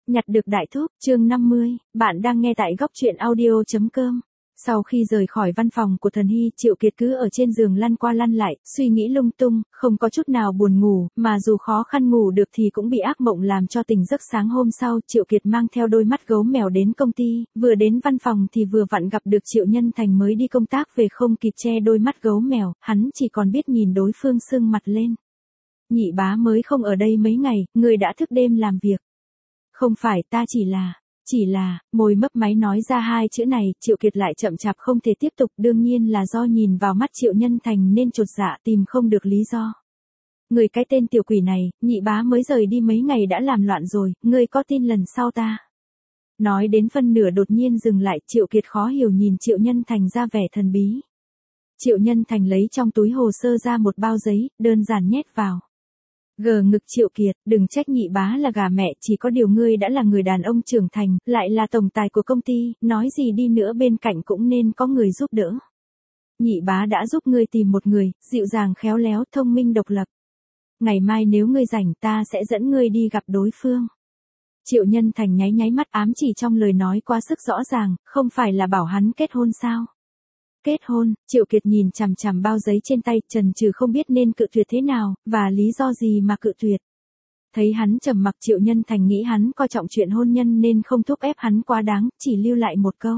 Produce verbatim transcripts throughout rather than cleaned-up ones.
Nhặt được đại thúc, chương năm mươi, bạn đang nghe tại góc truyện audio.com. Sau khi rời khỏi văn phòng của Thần Hy, Triệu Kiệt cứ ở trên giường lăn qua lăn lại, suy nghĩ lung tung, không có chút nào buồn ngủ, mà dù khó khăn ngủ được thì cũng bị ác mộng làm cho tỉnh giấc. Sáng hôm sau, Triệu Kiệt mang theo đôi mắt gấu mèo đến công ty, vừa đến văn phòng thì vừa vặn gặp được Triệu Nhân Thành mới đi công tác về, không kịp che đôi mắt gấu mèo, hắn chỉ còn biết nhìn đối phương sưng mặt lên. Nhị bá mới không ở đây mấy ngày, người đã thức đêm làm việc. Không phải, ta chỉ là, chỉ là, môi mấp máy nói ra hai chữ này, Triệu Kiệt lại chậm chạp không thể tiếp tục, đương nhiên là do nhìn vào mắt Triệu Nhân Thành nên chột dạ, tìm không được lý do. Người cái tên tiểu quỷ này, nhị bá mới rời đi mấy ngày đã làm loạn rồi, ngươi có tin lần sau ta? Nói đến phân nửa đột nhiên dừng lại, Triệu Kiệt khó hiểu nhìn Triệu Nhân Thành ra vẻ thần bí. Triệu Nhân Thành lấy trong túi hồ sơ ra một bao giấy, đơn giản nhét vào. Gờ ngực Triệu Kiệt, đừng trách nhị bá là gà mẹ, chỉ có điều ngươi đã là người đàn ông trưởng thành, lại là tổng tài của công ty, nói gì đi nữa bên cạnh cũng nên có người giúp đỡ. Nhị bá đã giúp ngươi tìm một người, dịu dàng khéo léo, thông minh độc lập. Ngày mai nếu ngươi rảnh ta sẽ dẫn ngươi đi gặp đối phương. Triệu Nhân Thành nháy nháy mắt, ám chỉ trong lời nói quá sức rõ ràng, không phải là bảo hắn kết hôn sao? Kết hôn, Triệu Kiệt nhìn chằm chằm bao giấy trên tay, chần chừ không biết nên cự tuyệt thế nào, và lý do gì mà cự tuyệt. Thấy hắn trầm mặc, Triệu Nhân Thành nghĩ hắn coi trọng chuyện hôn nhân nên không thúc ép hắn quá đáng, chỉ lưu lại một câu.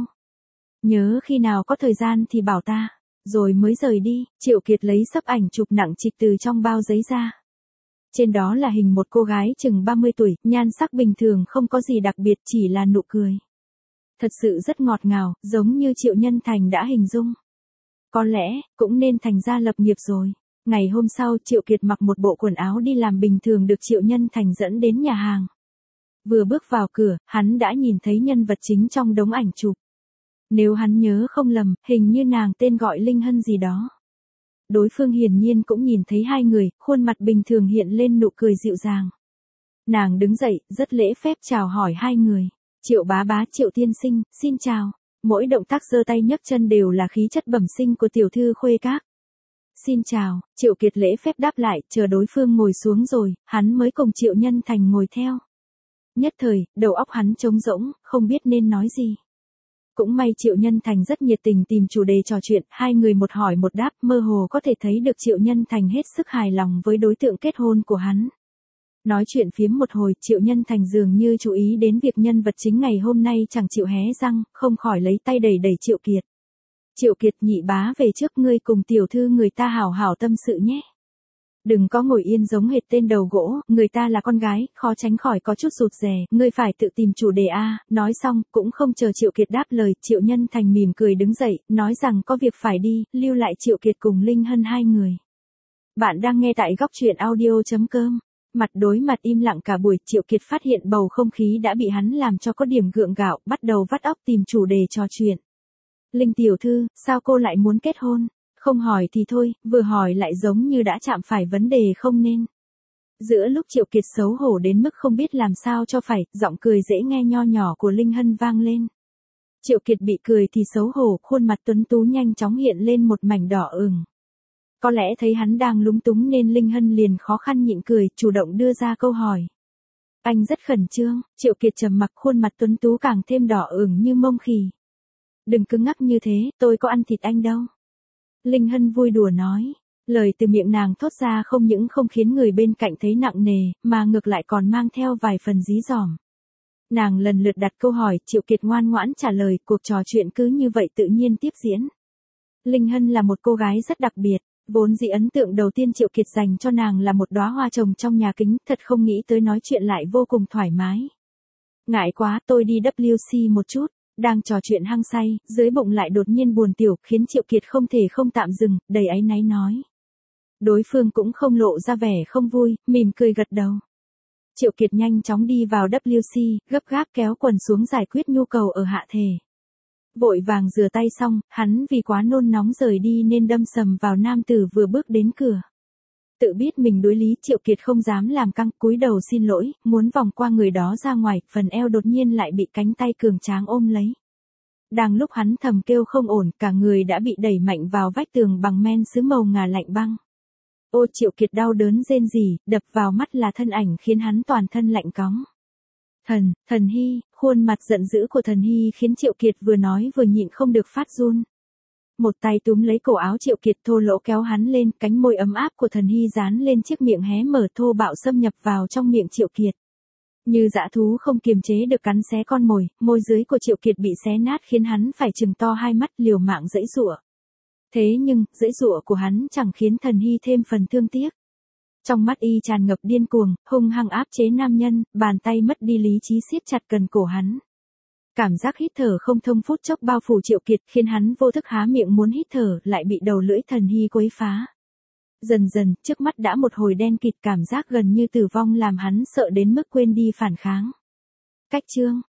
Nhớ khi nào có thời gian thì bảo ta, rồi mới rời đi. Triệu Kiệt lấy xấp ảnh chụp nặng trịch từ trong bao giấy ra. Trên đó là hình một cô gái chừng ba mươi tuổi, nhan sắc bình thường, không có gì đặc biệt, chỉ là nụ cười. Thật sự rất ngọt ngào, giống như Triệu Nhân Thành đã hình dung. Có lẽ, cũng nên thành gia lập nghiệp rồi. Ngày hôm sau, Triệu Kiệt mặc một bộ quần áo đi làm bình thường được Triệu Nhân Thành dẫn đến nhà hàng. Vừa bước vào cửa, hắn đã nhìn thấy nhân vật chính trong đống ảnh chụp. Nếu hắn nhớ không lầm, hình như nàng tên gọi Linh Hân gì đó. Đối phương hiển nhiên cũng nhìn thấy hai người, khuôn mặt bình thường hiện lên nụ cười dịu dàng. Nàng đứng dậy, rất lễ phép chào hỏi hai người. Triệu bá bá, Triệu tiên sinh, xin chào. Mỗi động tác giơ tay nhấc chân đều là khí chất bẩm sinh của tiểu thư khuê các. Xin chào, Triệu Kiệt lễ phép đáp lại, chờ đối phương ngồi xuống rồi, hắn mới cùng Triệu Nhân Thành ngồi theo. Nhất thời, đầu óc hắn trống rỗng, không biết nên nói gì. Cũng may Triệu Nhân Thành rất nhiệt tình tìm chủ đề trò chuyện, hai người một hỏi một đáp, mơ hồ có thể thấy được Triệu Nhân Thành hết sức hài lòng với đối tượng kết hôn của hắn. Nói chuyện phiếm một hồi, Triệu Nhân Thành dường như chú ý đến việc nhân vật chính ngày hôm nay chẳng chịu hé răng, không khỏi lấy tay đẩy đẩy Triệu Kiệt. Triệu Kiệt, nhị bá về trước, ngươi cùng tiểu thư người ta hảo hảo tâm sự nhé. Đừng có ngồi yên giống hệt tên đầu gỗ, người ta là con gái, khó tránh khỏi có chút rụt rè, ngươi phải tự tìm chủ đề a. Nói xong, cũng không chờ Triệu Kiệt đáp lời, Triệu Nhân Thành mỉm cười đứng dậy, nói rằng có việc phải đi, lưu lại Triệu Kiệt cùng Linh Hân hai người. Bạn đang nghe tại góc truyện audio.com. Mặt đối mặt im lặng cả buổi, Triệu Kiệt phát hiện bầu không khí đã bị hắn làm cho có điểm gượng gạo, bắt đầu vắt óc tìm chủ đề trò chuyện. Linh tiểu thư, sao cô lại muốn kết hôn? Không hỏi thì thôi, vừa hỏi lại giống như đã chạm phải vấn đề không nên. Giữa lúc Triệu Kiệt xấu hổ đến mức không biết làm sao cho phải, giọng cười dễ nghe nho nhỏ của Linh Hân vang lên. Triệu Kiệt bị cười thì xấu hổ, khuôn mặt tuấn tú nhanh chóng hiện lên một mảnh đỏ ửng. Có lẽ thấy hắn đang lúng túng nên Linh Hân liền khó khăn nhịn cười, chủ động đưa ra câu hỏi. Anh rất khẩn trương. Triệu Kiệt trầm mặc, khuôn mặt tuấn tú càng thêm đỏ ửng như mông khỉ. Đừng cứng ngắc như thế, tôi có ăn thịt anh đâu. Linh Hân vui đùa nói. Lời từ miệng nàng thốt ra không những không khiến người bên cạnh thấy nặng nề, mà ngược lại còn mang theo vài phần dí dỏm. Nàng lần lượt đặt câu hỏi, Triệu Kiệt ngoan ngoãn trả lời, cuộc trò chuyện cứ như vậy tự nhiên tiếp diễn. Linh Hân là một cô gái rất đặc biệt. Vốn dĩ ấn tượng đầu tiên Triệu Kiệt dành cho nàng là một đóa hoa trồng trong nhà kính, thật không nghĩ tới nói chuyện lại vô cùng thoải mái. Ngại quá, tôi đi vê kép xê một chút. Đang trò chuyện hăng say, dưới bụng lại đột nhiên buồn tiểu, khiến Triệu Kiệt không thể không tạm dừng, đầy áy náy nói. Đối phương cũng không lộ ra vẻ không vui, mỉm cười gật đầu. Triệu Kiệt nhanh chóng đi vào vê kép xê, gấp gáp kéo quần xuống giải quyết nhu cầu ở hạ thể. Vội vàng rửa tay xong, hắn vì quá nôn nóng rời đi nên đâm sầm vào nam tử vừa bước đến cửa. Tự biết mình đối lý, Triệu Kiệt không dám làm căng, cúi đầu xin lỗi, muốn vòng qua người đó ra ngoài, phần eo đột nhiên lại bị cánh tay cường tráng ôm lấy. Đang lúc hắn thầm kêu không ổn, cả người đã bị đẩy mạnh vào vách tường bằng men sứ màu ngà lạnh băng. Ô, Triệu Kiệt đau đớn rên rỉ, đập vào mắt là thân ảnh khiến hắn toàn thân lạnh cóng. Thần, Thần Hy, khuôn mặt giận dữ của Thần Hy khiến Triệu Kiệt vừa nói vừa nhịn không được phát run. Một tay túm lấy cổ áo Triệu Kiệt thô lỗ kéo hắn lên, cánh môi ấm áp của Thần Hy dán lên chiếc miệng hé mở thô bạo xâm nhập vào trong miệng Triệu Kiệt. Như dã thú không kiềm chế được cắn xé con mồi, môi dưới của Triệu Kiệt bị xé nát khiến hắn phải trừng to hai mắt liều mạng giãy giụa. Thế nhưng, giãy giụa của hắn chẳng khiến Thần Hy thêm phần thương tiếc. Trong mắt y tràn ngập điên cuồng, hung hăng áp chế nam nhân, bàn tay mất đi lý trí siết chặt cần cổ hắn. Cảm giác hít thở không thông phút chốc bao phủ Triệu Kiệt khiến hắn vô thức há miệng muốn hít thở lại bị đầu lưỡi Thần Hy quấy phá. Dần dần, trước mắt đã một hồi đen kịt, cảm giác gần như tử vong làm hắn sợ đến mức quên đi phản kháng. Cách chương